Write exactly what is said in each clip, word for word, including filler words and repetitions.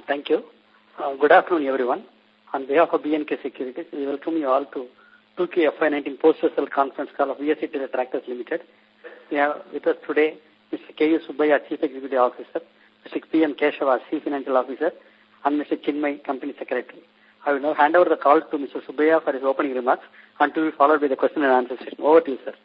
Thank you. Uh, good afternoon, everyone. On behalf of B N K Securities, we welcome you all to two Q F Y nineteen post-result conference call of V S C Tele Tractors Limited. We have with us today Mister K U Subbaiah, Chief Executive Officer, Mister P M Keshava, Chief Financial Officer, and Mister Chinmay, Company Secretary. I will now hand over the call to Mister Subbaiah for his opening remarks and to be followed by the question and answer session. Over to you, sir.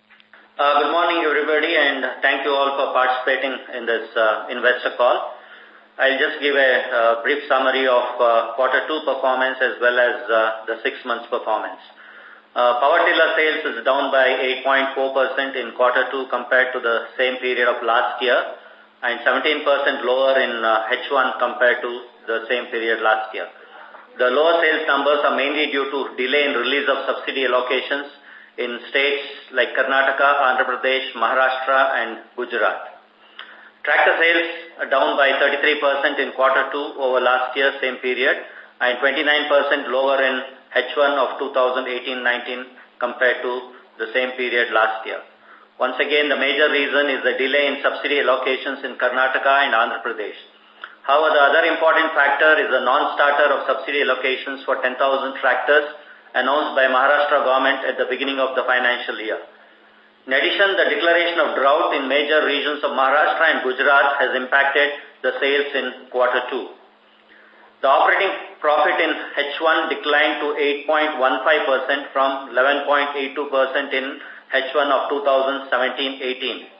Uh, good morning, everybody, and thank you all for participating in this uh, investor call. I'll just give a uh, brief summary of uh, quarter two performance as well as uh, the six months performance. Uh, power tiller sales is down by eight point four percent in quarter two compared to the same period of last year and seventeen percent lower in uh, H one compared to the same period last year. The lower sales numbers are mainly due to delay in release of subsidy allocations in states like Karnataka, Andhra Pradesh, Maharashtra and Gujarat. Tractor sales are down by thirty-three percent in quarter two over last year, same period, and twenty-nine percent lower in H one of two thousand eighteen nineteen compared to the same period last year. Once again, the major reason is the delay in subsidy allocations in Karnataka and Andhra Pradesh. However, the other important factor is the non-starter of subsidy allocations for ten thousand tractors announced by Maharashtra government at the beginning of the financial year. In addition, the declaration of drought in major regions of Maharashtra and Gujarat has impacted the sales in quarter two. The operating profit in H one declined to eight point one five percent from eleven point eight two percent in H one of two thousand seventeen eighteen.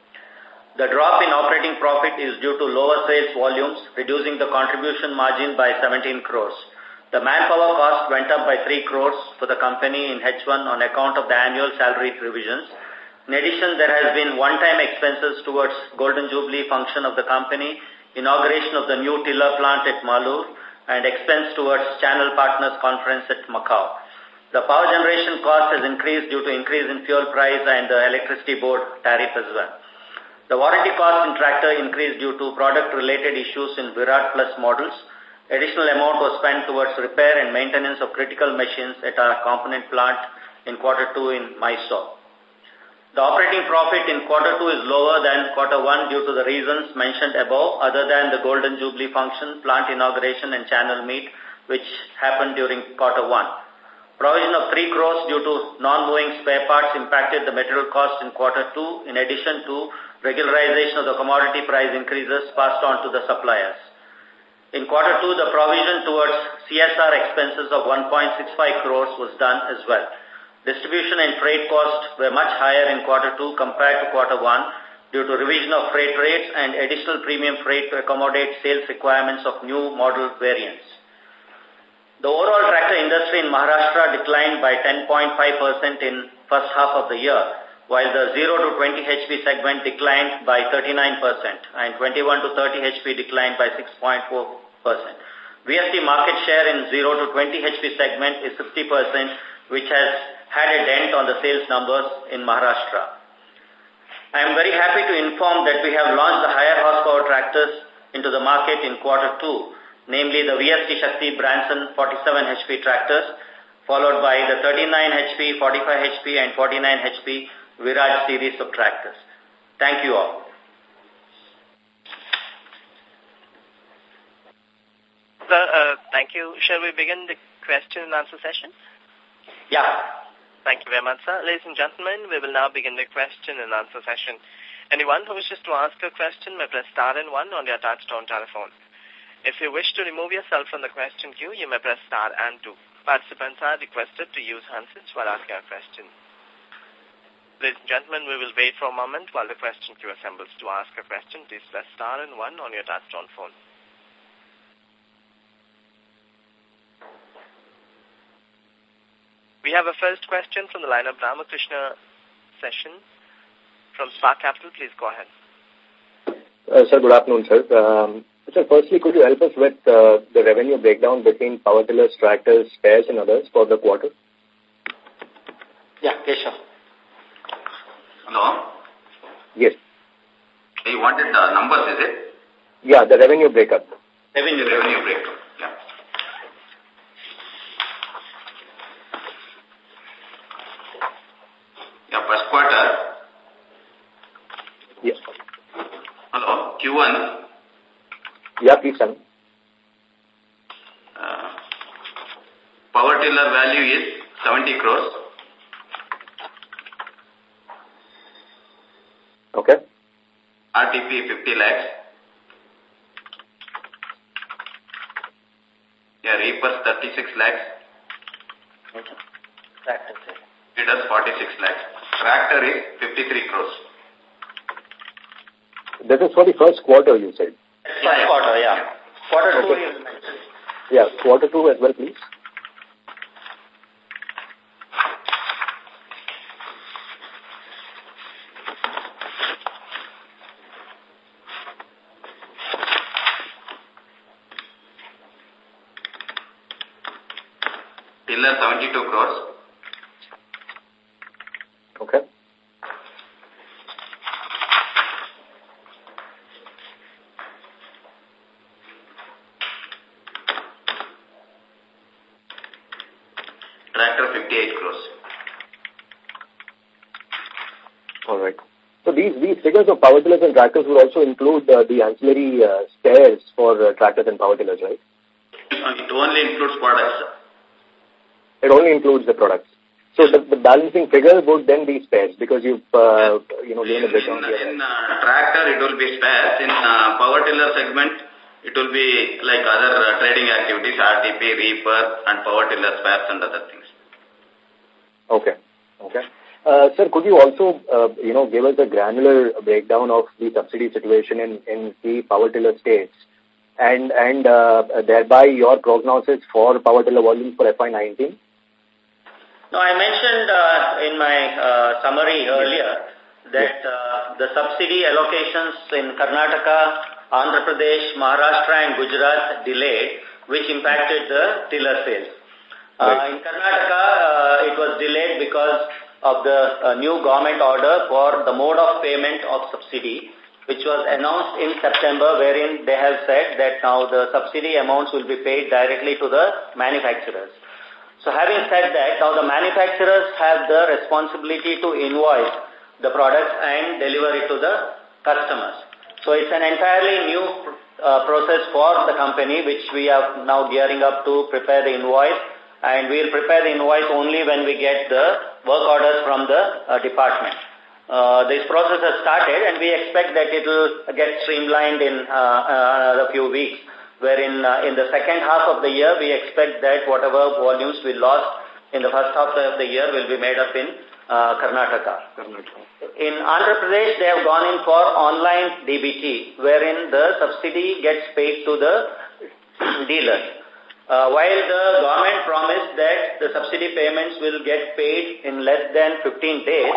The drop in operating profit is due to lower sales volumes, reducing the contribution margin by seventeen crores. The manpower cost went up by three crores for the company in H one on account of the annual salary revisions. In addition, there has been one-time expenses towards Golden Jubilee function of the company, inauguration of the new tiller plant at Malur, and expense towards Channel Partners Conference at Macau. The power generation cost has increased due to increase in fuel price and the electricity board tariff as well. The warranty cost in tractor increased due to product-related issues in Virat Plus models. Additional amount was spent towards repair and maintenance of critical machines at our component plant in quarter two in Mysore. The operating profit in quarter two is lower than quarter one due to the reasons mentioned above, other than the Golden Jubilee function, plant inauguration and channel meet, which happened during quarter one. Provision of three crores due to non-moving spare parts impacted the material cost in quarter two, in addition to regularization of the commodity price increases passed on to the suppliers. In quarter two, the provision towards C S R expenses of one point six five crores was done as well. Distribution and freight costs were much higher in quarter two compared to quarter one due to revision of freight rates and additional premium freight to accommodate sales requirements of new model variants. The overall tractor industry in Maharashtra declined by ten point five percent in first half of the year, while the zero to twenty H P segment declined by thirty-nine percent and twenty-one to thirty H P declined by six point four percent. V S T market share in zero to twenty H P segment is fifty percent, which has had a dent on the sales numbers in Maharashtra. I am very happy to inform that we have launched the higher horsepower tractors into the market in quarter two, namely the V S T Shakti Branson forty-seven H P tractors, followed by the thirty-nine H P, forty-five H P and forty-nine H P Viraj series of tractors. Thank you all. Sir, uh, thank you. Shall we begin the question and answer session? Yeah. Thank you very much, sir. Ladies and gentlemen, we will now begin the question and answer session. Anyone who wishes to ask a question may press star and one on their touchtone telephone. If you wish to remove yourself from the question queue, you may press star and two. Participants are requested to use handsets while asking a question. Ladies and gentlemen, we will wait for a moment while the question queue assembles. To ask a question, please press star and one on your touchtone phone. We have a first question from the line of Ramakrishna Session from Spark Capital. Please go ahead. Uh, sir, good afternoon, sir. Um, sir, firstly, could you help us with uh, the revenue breakdown between power tillers, tractors, spares and others for the quarter? Yeah, Keshav. Hello? Yes. You wanted the numbers, is it? Yeah, the revenue breakup. Revenue, revenue breakup, yeah. Yeah, first quarter. Yes. Hello, Q one. Yeah, please, sir. power tiller value is seventy crores. Okay. R T P fifty lakhs. Yeah, reapers thirty-six lakhs. Tractor. Feeders forty-six lakhs. Tractor is fifty-three crores. This is for the first quarter, you said? First yeah, quarter, yeah. Quarter two okay. you mentioned. Yeah, quarter two as well, please. Tiller seventy-two crores. Okay. Tractor fifty-eight crores. All right. So these these figures of power tillers and tractors would also include uh, the ancillary uh, spares for uh, tractors and power tillers, right? It only includes products. It only includes the products. So the, the balancing figure would then be spares because you've, uh, you know, given a breakdown in, here. In uh, tractor, it will be spares. In uh, power tiller segment, it will be like other uh, trading activities, R T P, reaper, and power tiller spares and other things. Okay. Okay. Uh, sir, could you also, uh, you know, give us a granular breakdown of the subsidy situation in, in the power tiller states and, and uh, thereby your prognosis for power tiller volumes for F Y nineteen? No, I mentioned uh, in my uh, summary earlier that uh, the subsidy allocations in Karnataka, Andhra Pradesh, Maharashtra and Gujarat delayed, which impacted the tiller sales. Uh, right. In Karnataka, uh, it was delayed because of the uh, new government order for the mode of payment of subsidy, which was announced in September, wherein they have said that now the subsidy amounts will be paid directly to the manufacturers. So having said that, now the manufacturers have the responsibility to invoice the products and deliver it to the customers. So it's an entirely new uh, process for the company, which we are now gearing up to prepare the invoice, and we'll prepare the invoice only when we get the work orders from the uh, department. Uh, this process has started, and we expect that it will get streamlined in uh, uh, another few weeks, wherein uh, in the second half of the year, we expect that whatever volumes we lost in the first half of the year will be made up in uh, Karnataka. Karnataka. In Andhra Pradesh, they have gone in for online D B T, wherein the subsidy gets paid to the dealers. Uh, while the government promised that the subsidy payments will get paid in less than fifteen days,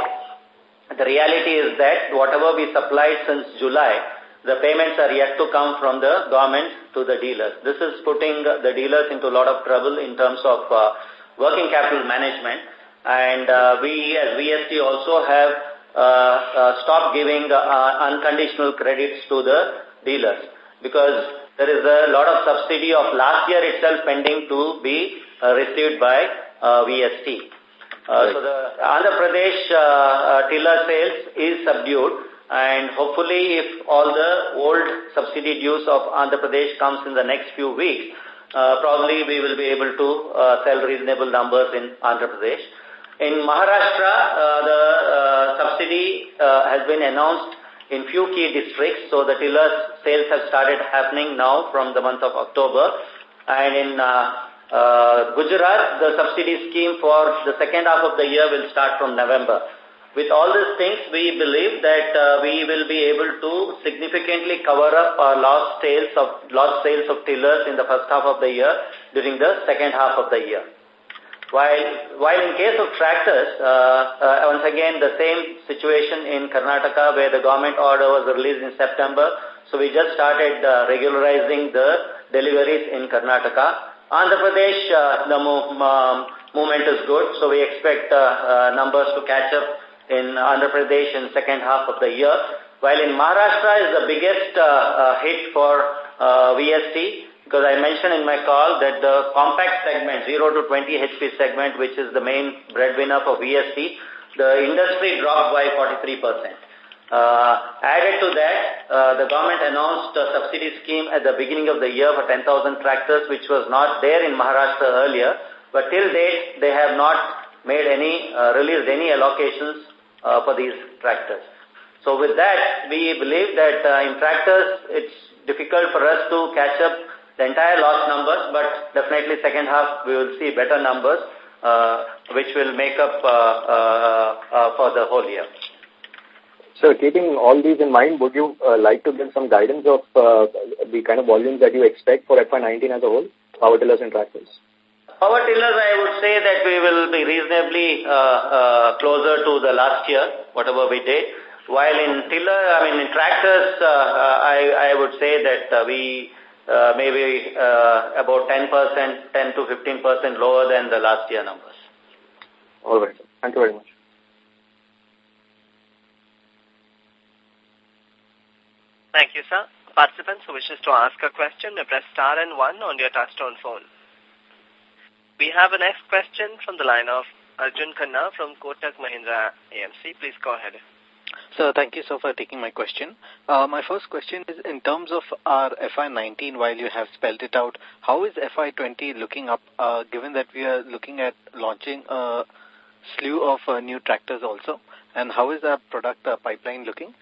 the reality is that whatever we supplied since July, the payments are yet to come from the government to the dealers. This is putting the dealers into a lot of trouble in terms of uh, working capital management. And uh, we as V S T also have uh, uh, stopped giving uh, unconditional credits to the dealers because there is a lot of subsidy of last year itself pending to be uh, received by uh, V S T. Uh, right. So the Andhra Pradesh uh, uh, tiller sales is subdued. And hopefully, if all the old subsidy dues of Andhra Pradesh comes in the next few weeks, uh, probably we will be able to uh, sell reasonable numbers in Andhra Pradesh. In Maharashtra, uh, the uh, subsidy uh, has been announced in few key districts, so the tiller sales have started happening now from the month of October. And in uh, uh, Gujarat, the subsidy scheme for the second half of the year will start from November. With all these things, we believe that uh, we will be able to significantly cover up our lost sales of lost sales of tillers in the first half of the year during the second half of the year. While while in case of tractors, uh, uh, once again the same situation in Karnataka where the government order was released in September, so we just started uh, regularizing the deliveries in Karnataka. Andhra Pradesh, uh, the move, um, movement is good, so we expect uh, uh, numbers to catch up in Andhra Pradesh in second half of the year, while in Maharashtra is the biggest uh, uh, hit for uh, V S T, because I mentioned in my call that the compact segment, zero to twenty H P segment, which is the main breadwinner for V S T, the industry dropped by forty-three percent. Uh, added to that, uh, the government announced a subsidy scheme at the beginning of the year for ten thousand tractors, which was not there in Maharashtra earlier. But till date, they have not made any, uh, released any allocations uh, for these tractors. So with that, we believe that uh, in tractors, it's difficult for us to catch up the entire loss numbers, but definitely second half we will see better numbers, uh, which will make up uh, uh, uh, for the whole year. So keeping all these in mind, would you uh, like to give some guidance of uh, the kind of volumes that you expect for F Y nineteen as a whole, power tillers and tractors? Power tillers, I would say that we will be reasonably uh, uh, closer to the last year, whatever we did. While in tiller, I mean in tractors, uh, uh, I, I would say that uh, we uh, maybe uh, about ten percent, ten to fifteen percent lower than the last year numbers. All right. Thank you very much. Thank you, sir. Participants who wishes to ask a question may press star and one on your touchtone phone. We have a next question from the line of Arjun Khanna from Kotak Mahindra A M C. Please go ahead. Sir, thank you so for taking my question. Uh, my first question is in terms of our F Y nineteen, while you have spelled it out, how is F Y twenty looking up, uh, given that we are looking at launching a slew of uh, new tractors also, and how is our product uh, pipeline looking?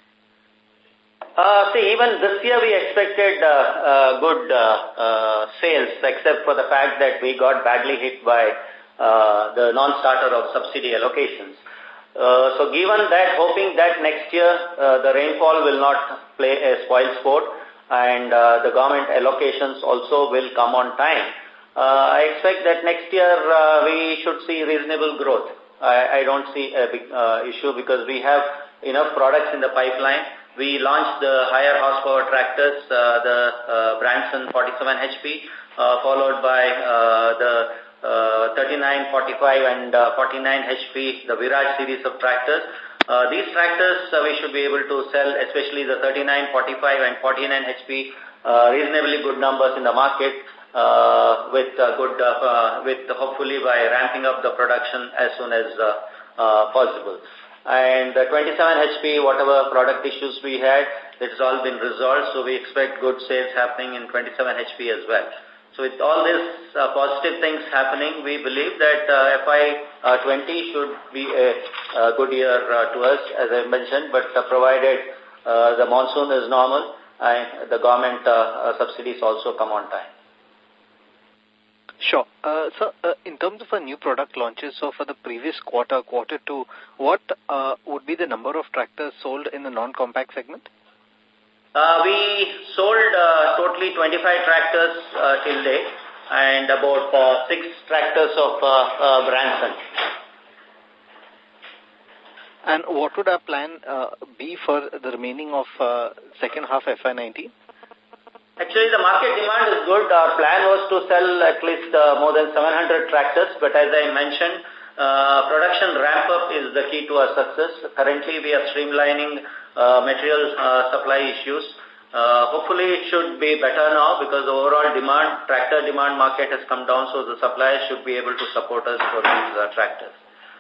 Uh, see, even this year we expected uh, uh, good uh, uh, sales, except for the fact that we got badly hit by uh, the non-starter of subsidy allocations. Uh, so given that, hoping that next year uh, the rainfall will not play a spoil sport and uh, the government allocations also will come on time, uh, I expect that next year uh, we should see reasonable growth. I, I don't see a big uh, issue because we have enough products in the pipeline. We launched the higher horsepower tractors, uh, the uh, Branson forty-seven H P, uh, followed by uh, the uh, thirty-nine, forty-five and uh, forty-nine H P, the Viraj series of tractors. Uh, these tractors uh, we should be able to sell, especially the thirty-nine, forty-five and forty-nine H P, uh, reasonably good numbers in the market, uh, with uh, good, uh, uh, with hopefully by ramping up the production as soon as uh, uh, possible. And the twenty-seven H P, whatever product issues we had, it's all been resolved, so we expect good sales happening in twenty-seven H P as well. So with all these uh, positive things happening, we believe that uh, F Y twenty should be a, a good year uh, to us, as I mentioned, but uh, provided uh, the monsoon is normal and the government uh, uh, subsidies also come on time. Sure. Uh, so, uh, in terms of our new product launches, so for the previous quarter, quarter two, what uh, would be the number of tractors sold in the non-compact segment? Uh, we sold uh, totally twenty-five tractors uh, till date and about uh, six tractors of uh, uh, Branson. And what would our plan uh, be for the remaining of uh, second half F Y nineteen? Actually, the market demand is good. Our plan was to sell at least uh, more than seven hundred tractors, but as I mentioned, uh, production ramp-up is the key to our success. Currently, we are streamlining uh, material uh, supply issues. Uh, hopefully, it should be better now because the overall demand, tractor demand market has come down, so the suppliers should be able to support us for these uh, tractors.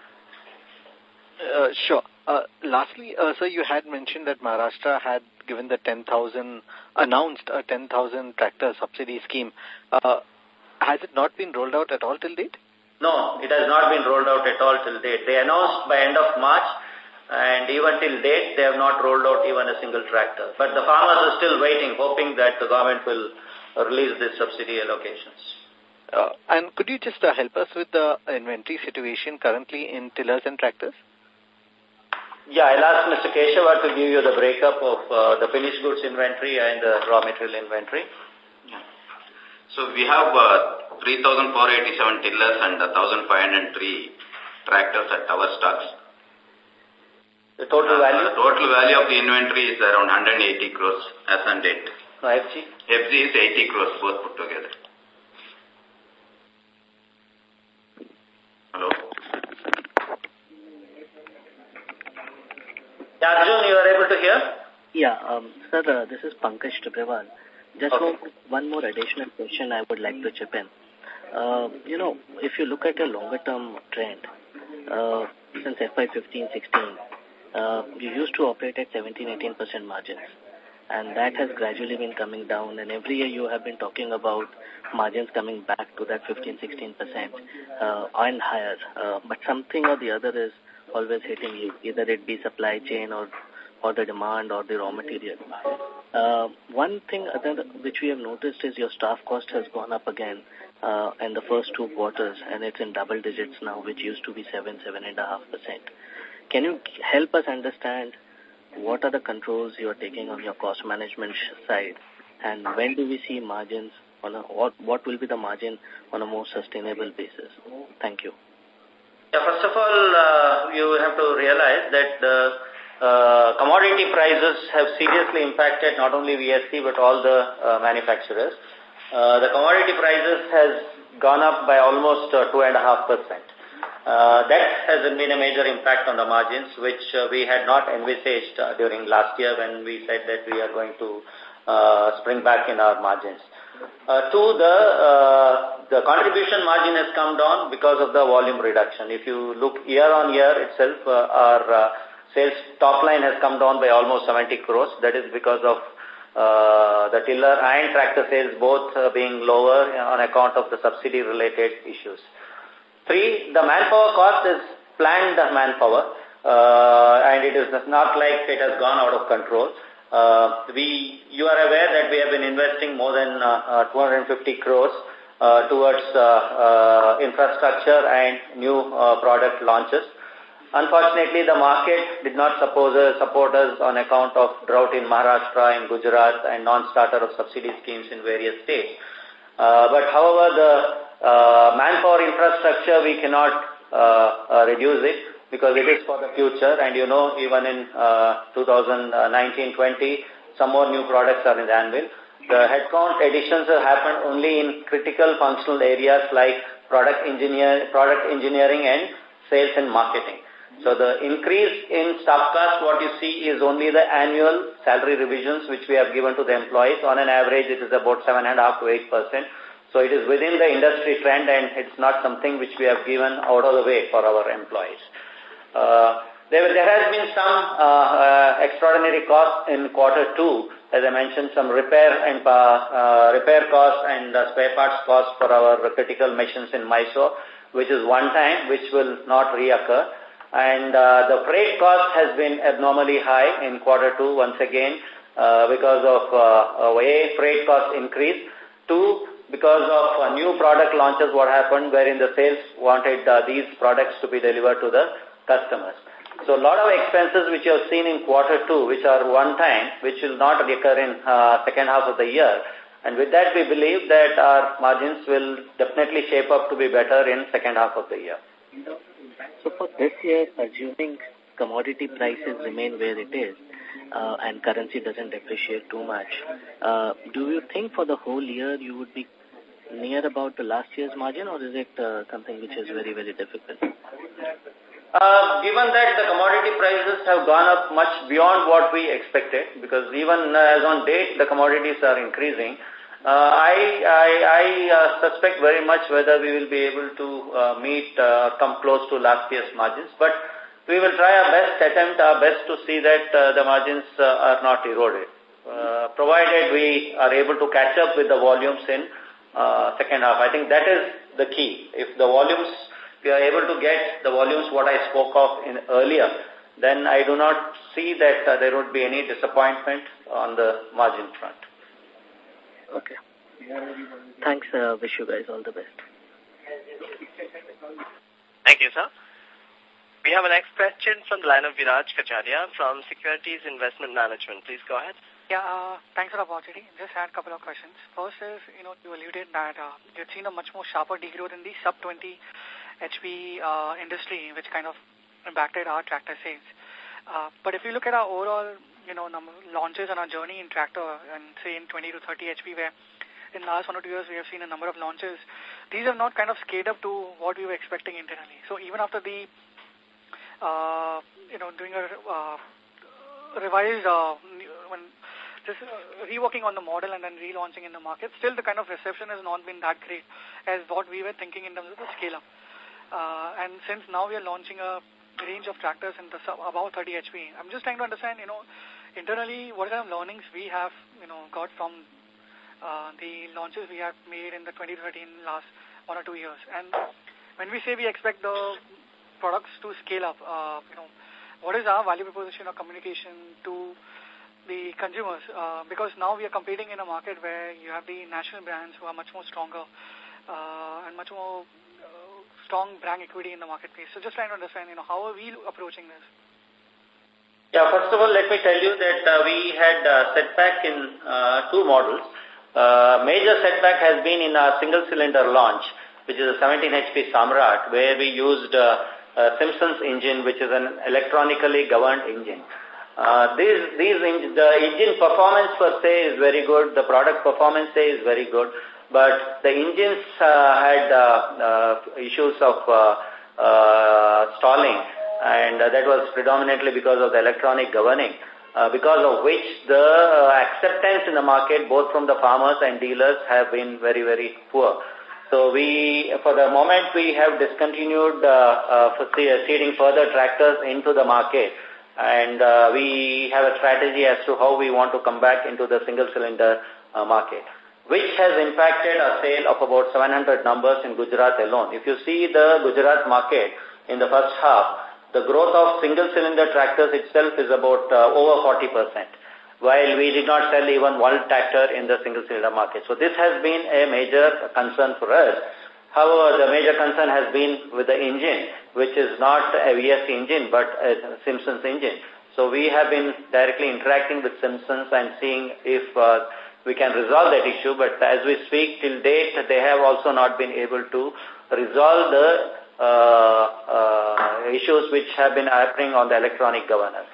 Uh, sure. Uh, lastly, uh, sir, you had mentioned that Maharashtra had given the ten thousand, announced a ten thousand tractor subsidy scheme. Uh, has it not been rolled out at all till date? No, it has not been rolled out at all till date. They announced by end of March, and even till date, they have not rolled out even a single tractor. But the farmers are still waiting, hoping that the government will release these subsidy allocations. Uh, and could you just uh, help us with the inventory situation currently in tillers and tractors? Yeah, I'll ask Mister Keshava to give you the breakup of uh, the finished goods inventory and the raw material inventory. Yeah. So we have uh, three thousand four hundred eighty-seven tillers and one thousand five hundred three tractors at our stocks. The total uh, value? The total value of the inventory is around one hundred eighty crores as on date. No, F G? F G is eighty crores both put together. Hello? Yeah, Arjun, you are able to hear? Yeah, um, sir, uh, this is Pankaj Tibrewal. Just okay. one, one more additional question I would like to chip in. Uh, you know, if you look at a longer-term trend, uh, since F Y fifteen, sixteen, uh, you used to operate at seventeen, eighteen percent margins. and that has gradually been coming down, and every year you have been talking about margins coming back to that fifteen, sixteen percent uh, and higher, uh, but something or the other is always hitting you, either it be supply chain or, or the demand or the raw material. Uh, one thing other which we have noticed is your staff cost has gone up again uh, in the first two quarters, and it's in double digits now, which used to be seven, seven and a half percent. Can you help us understand what are the controls you are taking on your cost management side, and when do we see margins on a, what, what will be the margin on a more sustainable basis? Thank you. Yeah, first of all, uh, you have to realize that the uh, commodity prices have seriously impacted not only V S C but all the uh, manufacturers. Uh, the commodity prices has gone up by almost uh, two and a half percent. Uh, that has been a major impact on the margins, which uh, we had not envisaged uh, during last year when we said that we are going to uh, spring back in our margins. Uh, two, the uh, the contribution margin has come down because of the volume reduction. If you look year on year itself, uh, our uh, sales top line has come down by almost seventy crores. That is because of uh, the tiller and tractor sales both uh, being lower on account of the subsidy related issues. Three, the manpower cost is planned manpower, uh, and it is not like it has gone out of control. Uh, we, you are aware that we have been investing more than uh, uh, two hundred fifty crores uh, towards uh, uh, infrastructure and new uh, product launches. Unfortunately, the market did not suppose, uh, support us on account of drought in Maharashtra and Gujarat and non-starter of subsidy schemes in various states. Uh, but however, the uh, manpower infrastructure, we cannot uh, uh, reduce it, because it is for the future, and you know, even in uh, two thousand nineteen twenty, some more new products are in the anvil. The headcount additions have happened only in critical functional areas like product engineer, product engineering and sales and marketing. So the increase in staff cost, what you see is only the annual salary revisions which we have given to the employees. On an average, it is about seven and a half to eight percent. So it is within the industry trend, and it's not something which we have given out of the way for our employees. Uh, there, there has been some uh, uh, extraordinary costs in quarter two, as I mentioned, some repair and uh, uh, repair costs and uh, spare parts costs for our critical machines in Mysore, which is one time, which will not reoccur. And uh, the freight cost has been abnormally high in quarter two once again uh, because of uh, A, freight cost increase. Two, because of uh, new product launches, what happened wherein the sales wanted uh, these products to be delivered to the customers. So a lot of expenses which you have seen in quarter two, which are one time, which will not recur in uh, second half of the year. And with that, we believe that our margins will definitely shape up to be better in second half of the year. So for this year, assuming commodity prices remain where it is uh, and currency doesn't depreciate too much, uh, do you think for the whole year you would be near about the last year's margin, or is it uh, something which is very, very difficult? Uh, given that the commodity prices have gone up much beyond what we expected, because even uh, as on date the commodities are increasing, uh, I, I, I uh, suspect very much whether we will be able to uh, meet or uh, come close to last year's margins. But we will try our best, attempt our best to see that uh, the margins uh, are not eroded, uh, provided we are able to catch up with the volumes in uh, second half. I think that is the key. If the volumes we are able to get the volumes what I spoke of in earlier, then I do not see that uh, there would be any disappointment on the margin front. Okay. Thanks. Uh, wish you guys all the best. Thank you, sir. We have a next question from the line of Viraj Kacharia from Securities Investment Management. Please go ahead. Yeah, uh, thanks for the opportunity. Just had a couple of questions. First is, you know, you alluded that uh, you've seen a much more sharper degrowth in the sub twenty H P uh, industry, which kind of impacted our tractor sales. Uh, but if you look at our overall, you know, number launches on our journey in tractor, and say in twenty to thirty H P, where in the last one or two years we have seen a number of launches, these have not kind of scaled up to what we were expecting internally. So even after the, uh, you know, doing a uh, revised, uh, when just uh, reworking on the model and then relaunching in the market, still the kind of reception has not been that great as what we were thinking in terms of the scale up. Uh, and since now we are launching a range of tractors in the sub, about thirty H P, I'm just trying to understand, you know, internally, what kind of learnings we have, you know, got from uh, the launches we have made in the twenty thirteen last one or two years? And when we say we expect the products to scale up, uh, you know, what is our value proposition or communication to the consumers? Uh, because now we are competing in a market where you have the national brands who are much more stronger uh, and much more uh, strong brand equity in the marketplace. So just trying to understand, you know, how are we approaching this? Yeah, first of all, let me tell you that uh, we had uh, setback in uh, two models. Uh, major setback has been in our single-cylinder launch, which is a seventeen H P Samrat, where we used uh, uh, Simpson's engine, which is an electronically governed engine. Uh, these, these in, the engine performance per se is very good, the product performance say is very good, but the engines uh, had uh, uh, issues of uh, uh, stalling, and uh, that was predominantly because of the electronic governing, uh, because of which the uh, acceptance in the market, both from the farmers and dealers, have been very, very poor. So we, for the moment, we have discontinued uh, uh, for seeding further tractors into the market, and uh, we have a strategy as to how we want to come back into the single-cylinder uh, market, which has impacted a sale of about seven hundred numbers in Gujarat alone. If you see the Gujarat market in the first half, the growth of single-cylinder tractors itself is about uh, over forty percent, while we did not sell even one tractor in the single-cylinder market. So this has been a major concern for us. However, the major concern has been with the engine, which is not a V S C engine, but a Simpson's engine. So we have been directly interacting with Simpsons and seeing if uh, we can resolve that issue, but as we speak, till date, they have also not been able to resolve the uh, uh, issues which have been happening on the electronic governance.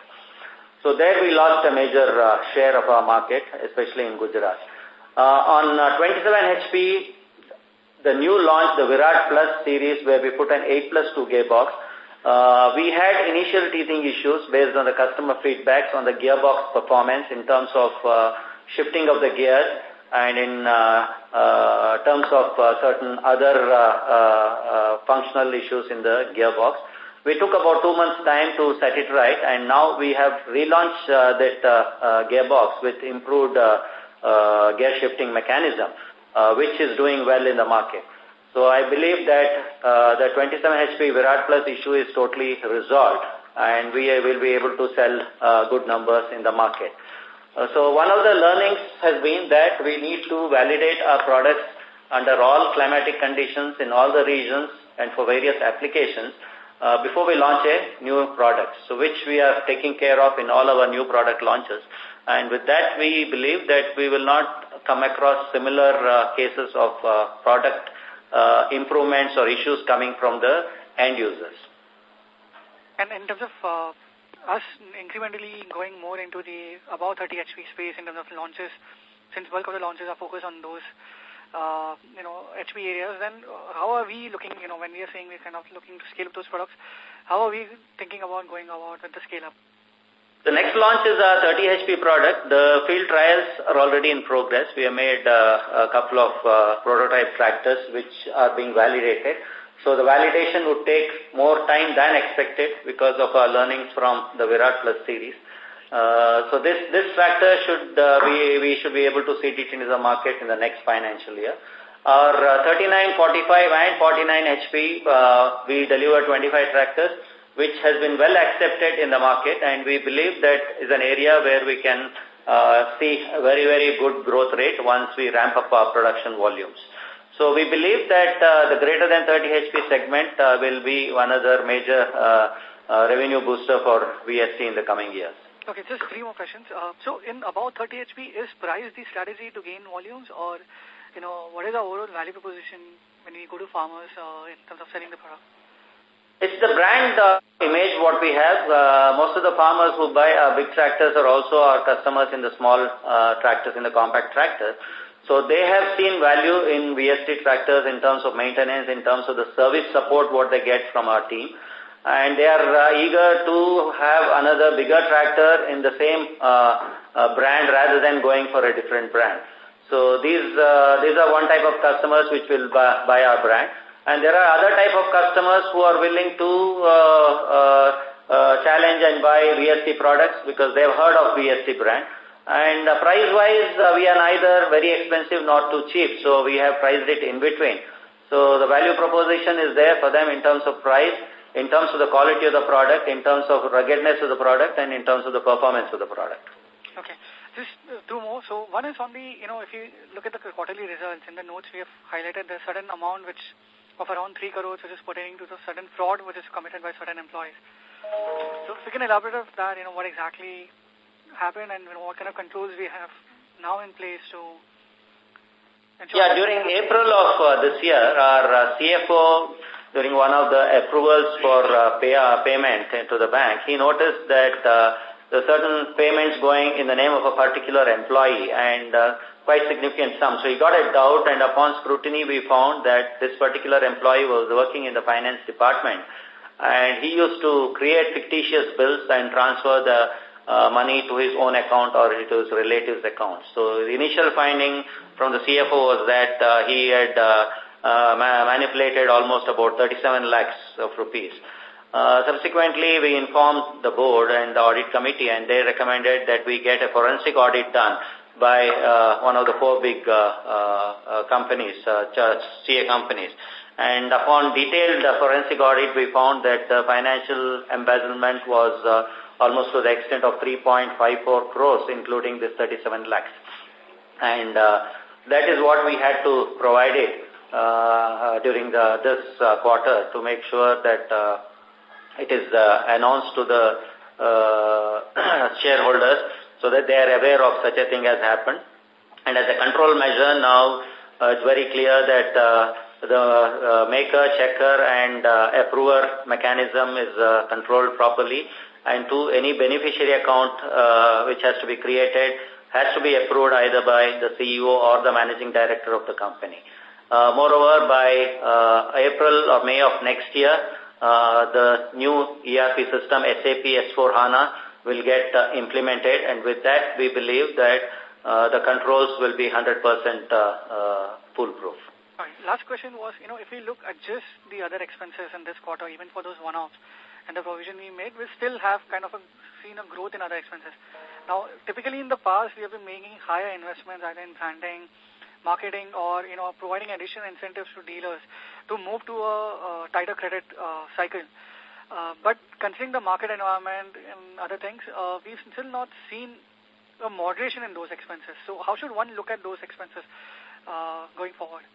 So there we lost a major uh, share of our market, especially in Gujarat. Uh, on uh, twenty-seven H P, the new launch, the Virat Plus series, where we put an eight plus two gearbox, uh, we had initial teething issues based on the customer feedbacks on the gearbox performance in terms of uh, shifting of the gears and in uh, uh, terms of uh, certain other uh, uh, uh, functional issues in the gearbox. We took about two months' time to set it right, and now we have relaunched uh, that uh, uh, gearbox with improved uh, uh, gear shifting mechanism, uh, which is doing well in the market. So I believe that uh, the twenty-seven H P Virat Plus issue is totally resolved, and we will be able to sell uh, good numbers in the market. Uh, so one of the learnings has been that we need to validate our products under all climatic conditions in all the regions and for various applications uh, before we launch a new product, so which we are taking care of in all our new product launches. And with that, we believe that we will not come across similar uh, cases of uh, product uh, improvements or issues coming from the end users. And in terms of uh, us incrementally going more into the above thirty H P space in terms of launches, since bulk of the launches are focused on those, uh, you know, H P areas, then how are we looking, you know, when we are saying we're kind of looking to scale up those products, how are we thinking about going about with the scale up? The next launch is a thirty H P product. The field trials are already in progress. We have made uh, a couple of uh, prototype tractors which are being validated. So the validation would take more time than expected because of our learnings from the Virat Plus series. Uh, so this this tractor should uh, we we should be able to seed it into the market in the next financial year. Our uh, thirty-nine, forty-five, and forty-nine H P uh, we deliver twenty-five tractors, which has been well accepted in the market, and we believe that is an area where we can uh, see a very very good growth rate once we ramp up our production volumes. So we believe that uh, the greater than thirty H P segment uh, will be one other major uh, uh, revenue booster for V S C in the coming years. Okay, just three more questions. Uh, so in about thirty H P, is price the strategy to gain volumes, or, you know, what is our overall value proposition when we go to farmers uh, in terms of selling the product? It's the brand uh, image what we have. Uh, most of the farmers who buy our big tractors are also our customers in the small uh, tractors, in the compact tractors. So they have seen value in V S T tractors in terms of maintenance, in terms of the service support what they get from our team. And they are uh, eager to have another bigger tractor in the same uh, uh, brand rather than going for a different brand. So these, uh, these are one type of customers which will buy, buy our brand. And there are other type of customers who are willing to uh, uh, uh, challenge and buy V S C products because they've heard of V S C brand. And uh, price-wise, uh, we are neither very expensive nor too cheap, so we have priced it in between. So the value proposition is there for them in terms of price, in terms of the quality of the product, in terms of ruggedness of the product, and in terms of the performance of the product. Okay. Just uh, two more. So one is on the, you know, if you look at the quarterly results, in the notes we have highlighted the certain amount which of around three crores which is pertaining to the certain fraud which is committed by certain employees. So if you can elaborate on that, you know, what exactly happened and you know, what kind of controls we have now in place to ensure. Yeah, during April of uh, this year, our uh, C F O, during one of the approvals for uh, pay, uh, payment to the bank, he noticed that uh, there are certain payments going in the name of a particular employee and uh, quite significant sum. So he got a doubt, and upon scrutiny we found that this particular employee was working in the finance department, and he used to create fictitious bills and transfer the Uh, money to his own account or to his relative's account. So the initial finding from the C F O was that uh, he had uh, uh, ma manipulated almost about thirty-seven lakhs of rupees. Uh, subsequently, we informed the board and the audit committee, and they recommended that we get a forensic audit done by uh, one of the four big uh, uh, companies, uh, C A companies. And upon detailed uh, forensic audit, we found that the financial embezzlement was uh, almost to the extent of three point five four crores, including this thirty-seven lakhs. And uh, that is what we had to provide it uh, uh, during the, this uh, quarter to make sure that uh, it is uh, announced to the uh, shareholders so that they are aware of such a thing has happened. And as a control measure now, uh, it's very clear that uh, the uh, maker, checker and uh, approver mechanism is uh, controlled properly. And to any beneficiary account uh, which has to be created has to be approved either by the C E O or the managing director of the company. Uh, moreover, by uh, April or May of next year, uh, the new E R P system, S A P S four HANA, will get uh, implemented, and with that we believe that uh, the controls will be one hundred percent uh, uh, foolproof. All right. Last question was, you know, if we look at just the other expenses in this quarter, even for those one-offs, and the provision we made, we still have kind of a, seen a growth in other expenses. Now, typically in the past, we have been making higher investments either in branding, marketing, or, you know, providing additional incentives to dealers to move to a, a tighter credit uh, cycle. Uh, but considering the market environment and other things, uh, we've still not seen a moderation in those expenses. So how should one look at those expenses uh, going forward?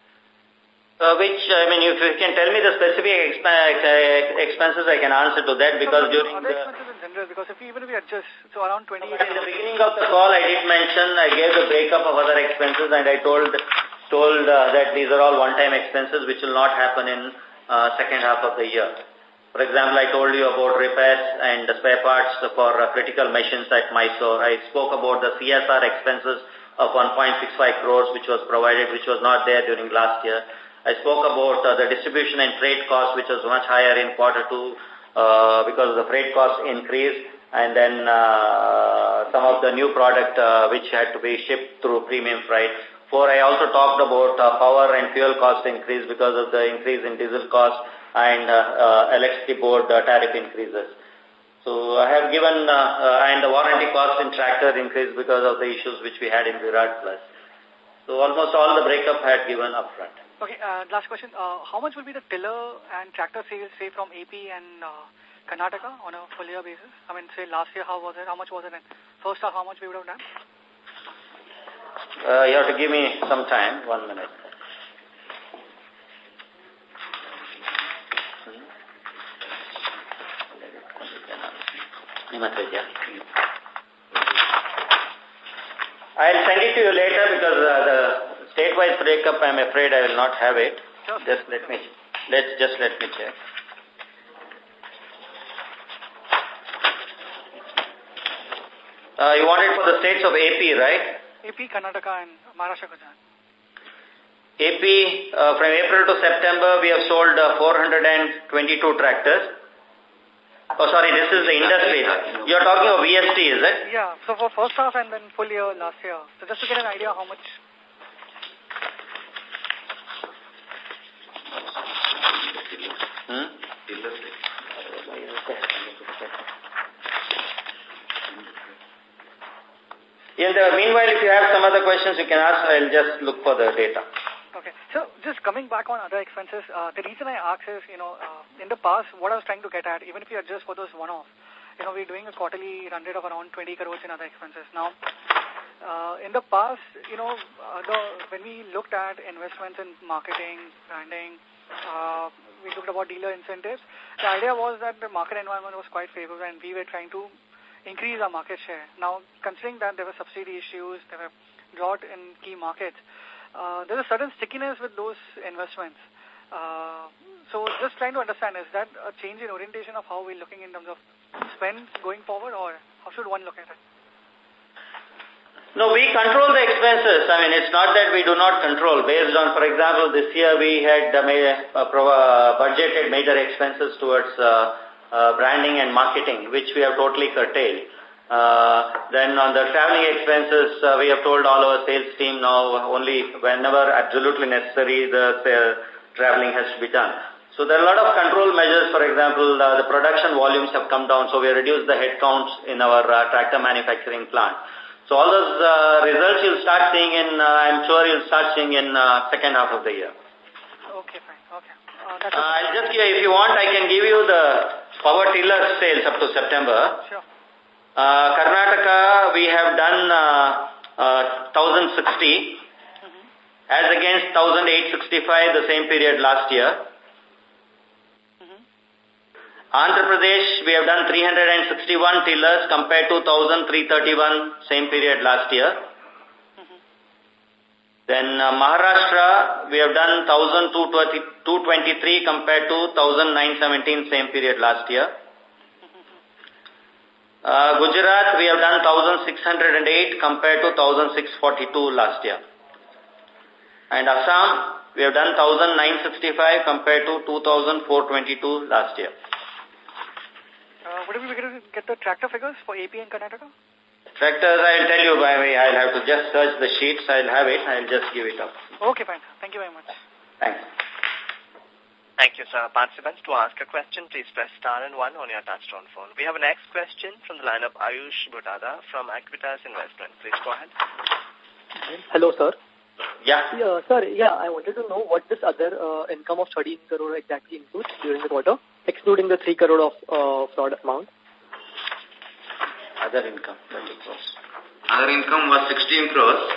Uh, which, I mean, if you can tell me the specific exp expenses, I can answer to that because no, during other the... expenses in general, because if we, even if we adjust, so around twenty... At the beginning of the call, I did mention, I gave the breakup of other expenses and I told told uh, that these are all one-time expenses which will not happen in uh, second half of the year. For example, I told you about repairs and the spare parts for uh, critical machines at Mysore. I spoke about the C S R expenses of one point six five crores which was provided, which was not there during last year. I spoke about uh, the distribution and freight cost, which was much higher in quarter two uh, because of the freight cost increase, and then uh, some of the new product uh, which had to be shipped through premium freight. Four, I also talked about uh, power and fuel cost increase because of the increase in diesel cost and uh, uh, electricity board uh, tariff increases. So I have given, uh, uh, and the warranty cost in tractor increase because of the issues which we had in Virat Plus. So almost all the breakup had given upfront. Okay, uh, last question. Uh, how much will be the tiller and tractor sales, say, from A P and uh, Karnataka on a full year basis? I mean, say, last year, how was it? How much was it? And first half, how much we would have done? Uh, you have to give me some time. One minute. I'll send it to you later because uh, the state-wise breakup, I'm afraid I will not have it. Sure. Just let me, let's just let me check. Uh, you want it for the states of A P, right? A P, Karnataka and Maharashtra, Gujarat. A P, uh, from April to September, we have sold uh, four hundred twenty-two tractors. Oh, sorry, this is the industry. You're talking of V S T, is it? Yeah, so for first half and then full year last year. So just to get an idea how much... Hmm? In the meanwhile, if you have some other questions, you can ask. I'll just look for the data. Okay. So just coming back on other expenses, uh, the reason I ask is, you know, uh, in the past, what I was trying to get at, even if you adjust for those one-offs, you know, we're doing a quarterly run rate of around twenty crores in other expenses. Now, uh, in the past, you know, uh, the, when we looked at investments in marketing, branding, uh, we looked about dealer incentives, the idea was that the market environment was quite favorable and we were trying to increase our market share. Now, considering that there were subsidy issues, there were drought in key markets, uh, there's a certain stickiness with those investments. Uh, so just trying to understand, is that a change in orientation of how we're looking in terms of spend going forward, or how should one look at it? No, we control the expenses. I mean, it's not that we do not control. Based on, for example, this year we had uh, uh, budgeted major expenses towards uh, uh, branding and marketing, which we have totally curtailed. Uh, then on the traveling expenses, uh, we have told all our sales team now only whenever absolutely necessary the uh, traveling has to be done. So there are a lot of control measures. For example, uh, the production volumes have come down, so we reduced the headcounts in our uh, tractor manufacturing plant. So all those uh, results you'll start seeing in, uh, I'm sure you'll start seeing in uh, second half of the year. Okay, fine. Okay. Uh, that's uh, I'll just give, if you want, I can give you the power tiller sales up to September. Sure. Uh, Karnataka, we have done uh, uh, one thousand sixty mm-hmm. as against one thousand eight hundred sixty-five the same period last year. Mm-hmm. Andhra Pradesh, we have done three hundred sixty-one tillers compared to one thousand three hundred thirty-one same period last year. Mm-hmm. Then uh, Maharashtra, we have done one thousand two hundred twenty-three compared to one thousand nine hundred seventeen same period last year. Uh, Gujarat, we have done one thousand six hundred eight compared to one thousand six hundred forty-two last year. And Assam, we have done one thousand nine hundred sixty-five compared to two thousand four hundred twenty-two last year. Uh, would we be able to get the tractor figures for A P and Karnataka? Tractors, I'll tell you by way. I'll have to just search the sheets. I'll have it. I'll just give it up. Okay, fine. Thank you very much. Thanks. Thank you, sir. Participants, to ask a question, please press star and one on your touchtone phone. We have a next question from the line of Ayush Budada from Aquitas Investment. Please go ahead. Hello, sir. Yeah. Yeah, sir, yeah, I wanted to know what this other uh, income of thirteen crore exactly includes during the quarter, excluding the three crore of uh, fraud amount. Other income, twenty crores. Other income was sixteen crores.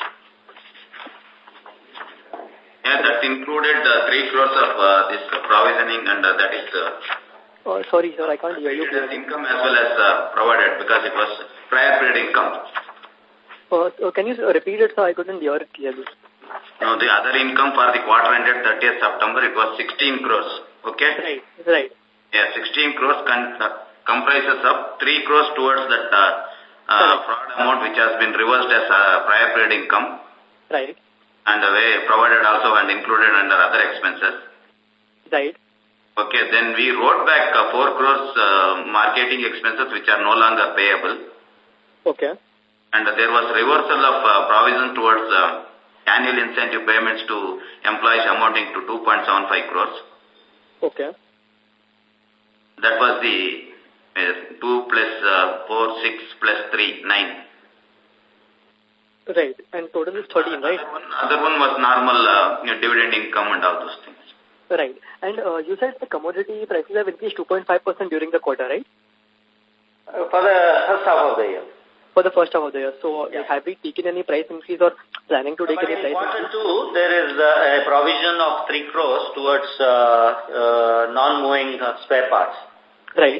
Yeah, that included uh, three crores of uh, this uh, provisioning, and uh, that is... Uh, oh, sorry, sir, I can't hear you. Income as well as uh, provided, because it was prior period income. Uh, so can you repeat it, sir? I couldn't hear it clearly. No, the other income for the quarter ended thirtieth September, it was sixteen crores. Okay? Right, right. Yeah, sixteen crores con uh, comprises of three crores towards that uh, uh, fraud amount which has been reversed as uh, prior period income. Right. And uh, provided also and included under other expenses. Right. Okay, then we wrote back uh, four crores uh, marketing expenses which are no longer payable. Okay. And uh, there was reversal of uh, provision towards uh, annual incentive payments to employees amounting to two point seven five crores. Okay. That was the uh, two plus uh, four, six plus three, nine. Right, and total is thirteen, right? Other one, other one was normal uh, you know, dividend income and all those things. Right, and uh, you said the commodity prices have increased two point five percent during the quarter, right? Uh, for the first half of the year. For the first half of the year. So yeah. Have we taken any price increase or planning to take but any price increase? In quarter two, there is uh, a provision of three crores towards uh, uh, non-moving uh, spare parts. Right.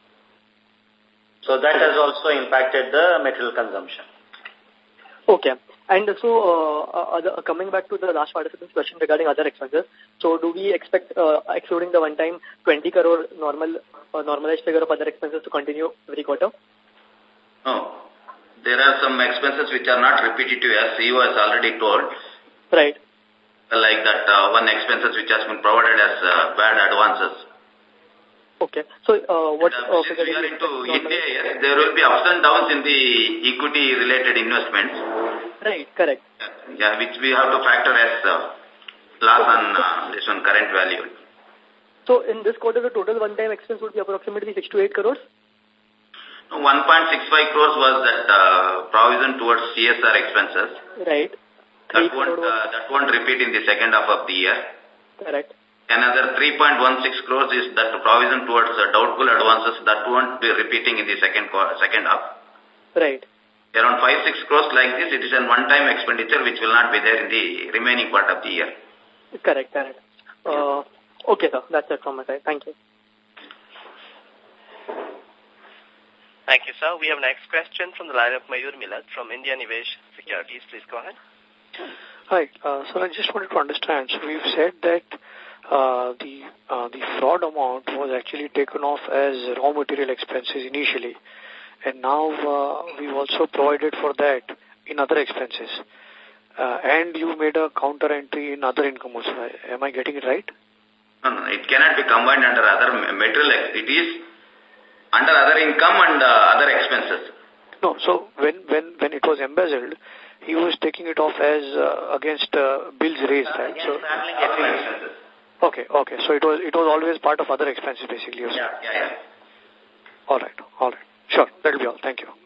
So that has also impacted the material consumption. Okay. And so, uh, other, coming back to the last participant's question regarding other expenses, so do we expect, uh, excluding the one-time twenty crore normal, uh, normalized figure of other expenses to continue every quarter? No. There are some expenses which are not repetitive, as C E O has already told. Right. Like that uh, one expenses which has been provided as uh, bad advances. Okay. So, uh, what... And, uh, since we are into India, yes, there will be ups and downs in the equity-related investments. Right, correct. Yeah, which we have to factor as uh, loss on uh, this one current value. So, in this quarter, the total one-time expense would be approximately six to eight crores? one point six five crores was that uh, provision towards C S R expenses. Right. That won't, uh, that won't repeat in the second half of the year. Correct. Another three point one six crores is that provision towards uh, doubtful advances that won't be repeating in the second second half. Right. Around five six crores like this, it is a one-time expenditure which will not be there in the remaining part of the year. Correct, correct. Uh, okay, sir. That's it from my side. Thank you. Thank you, sir. We have next question from the line of Mayur Milad from India Nivesh Securities. Please go ahead. Hi. Uh, so I just wanted to understand. So we've said that uh, the uh, the fraud amount was actually taken off as raw material expenses initially, and now uh, we've also provided for that in other expenses. Uh, and you made a counter entry in other income also. Am I getting it right? No, no, it cannot be combined under other material. It is under other income and uh, other expenses. No, so when, when, when it was embezzled, he was taking it off as uh, against uh, bills raised, uh, right? So, other expenses. Okay, okay. So it was it was always part of other expenses, basically. Yeah, yeah, yeah. All right, all right. Sure, that'll be all. Thank you.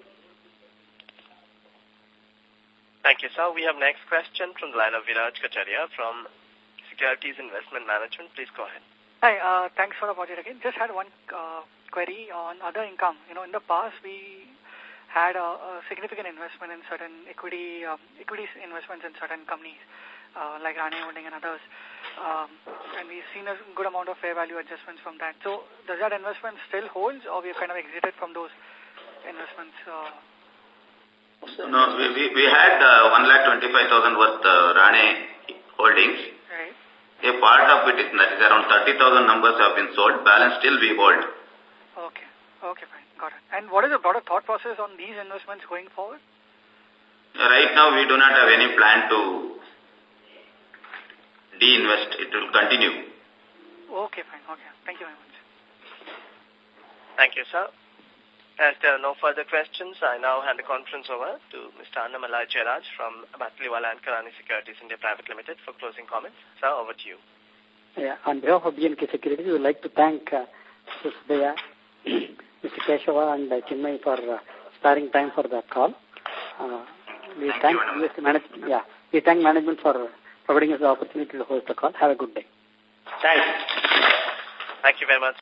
Thank you, sir. We have next question from the line of Viraj Kacharia from Securities Investment Management. Please go ahead. Hi, uh, thanks for the project again. Just had one uh, query on other income. You know, in the past we had a, a significant investment in certain equity um, equity investments in certain companies uh, like Rane Holding and others. Um, and we've seen a good amount of fair value adjustments from that. So does that investment still holds, or we've kind of exited from those investments? Uh, no, we, we, we had uh, one lakh twenty-five thousand worth uh, Rane holdings. Right. A part of it is, that is around thirty thousand numbers have been sold. Balance still we hold. Okay. Okay, fine. Got it. And what is the broader thought process on these investments going forward? Right now we do not have any plan to de-invest. It will continue. Okay, fine. Okay. Thank you very much. Thank you, sir. As there are no further questions, I now hand the conference over to Mister Annamalai Jayaraj from Batliwala and Karani Securities India Private Limited for closing comments. Sir, over to you. Yeah, on behalf of B N K Securities, we would like to thank uh, Mister Sudhaya, Mister Keshava and uh, Chinmay for uh, sparing time for the call. Uh, we thank, thank management. Yeah, we thank management for providing us the opportunity to host the call. Have a good day. Thanks. Thank you very much.